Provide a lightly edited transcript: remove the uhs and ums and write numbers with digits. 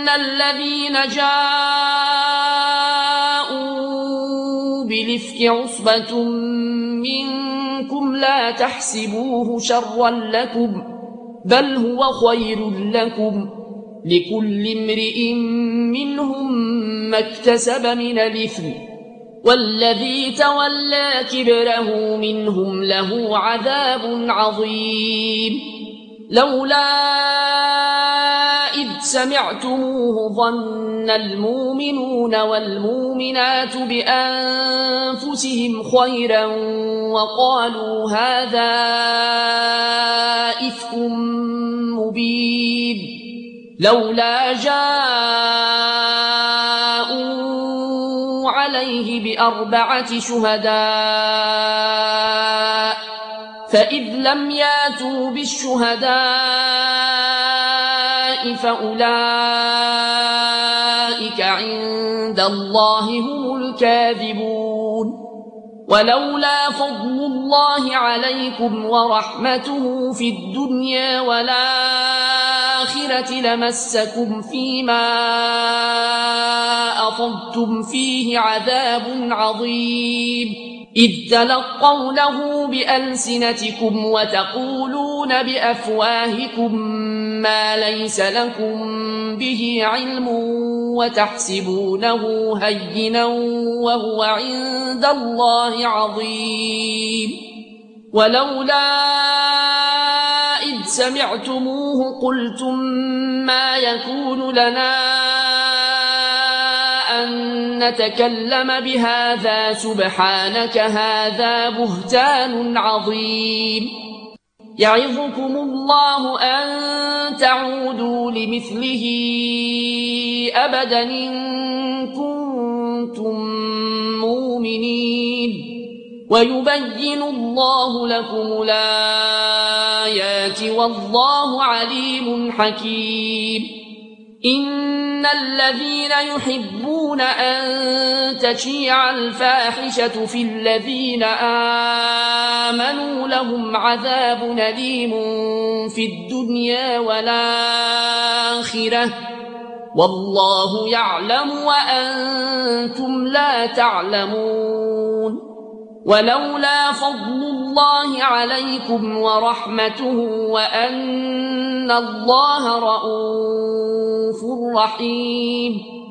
الذين جاءوا بالإفك عصبة منكم لا تحسبوه شرا لكم بل هو خير لكم لكل امرئ منهم ما اكتسب من الإثم والذي تولى كبره منهم له عذاب عظيم. لولا إذ سمعتموه ظن المؤمنون والمؤمنات بأنفسهم خيرا وقالوا هذا إفك مبين. لولا جاءوا عليه بأربعة شهداء فإذ لم ياتوا بالشهداء فأولئك عند الله هم الكاذبون. ولولا فضل الله عليكم ورحمته في الدنيا والآخرة لمسكم فيما أفضتم فيه عذاب عظيم إذ تلقونه بألسنتكم وتقولون بأفواهكم ما ليس لكم به علم وتحسبونه هينا وهو عند الله عظيم. ولولا إذ سمعتموه قلتم ما يكون لنا أن نتكلم بهذا سبحانك هذا بهتان عظيم. يعظكم الله أن تعودوا لمثله أبدا إن كنتم مؤمنين ويبين الله لكم الآيات والله عليم حكيم. إن الذين يحبون أن تشيع الفاحشة في الذين آمنوا لهم عذاب أليم في الدنيا والآخرة والله يعلم وأنتم لا تعلمون. ولولا فضل الله عليكم ورحمته وأن الله رءوف رحيم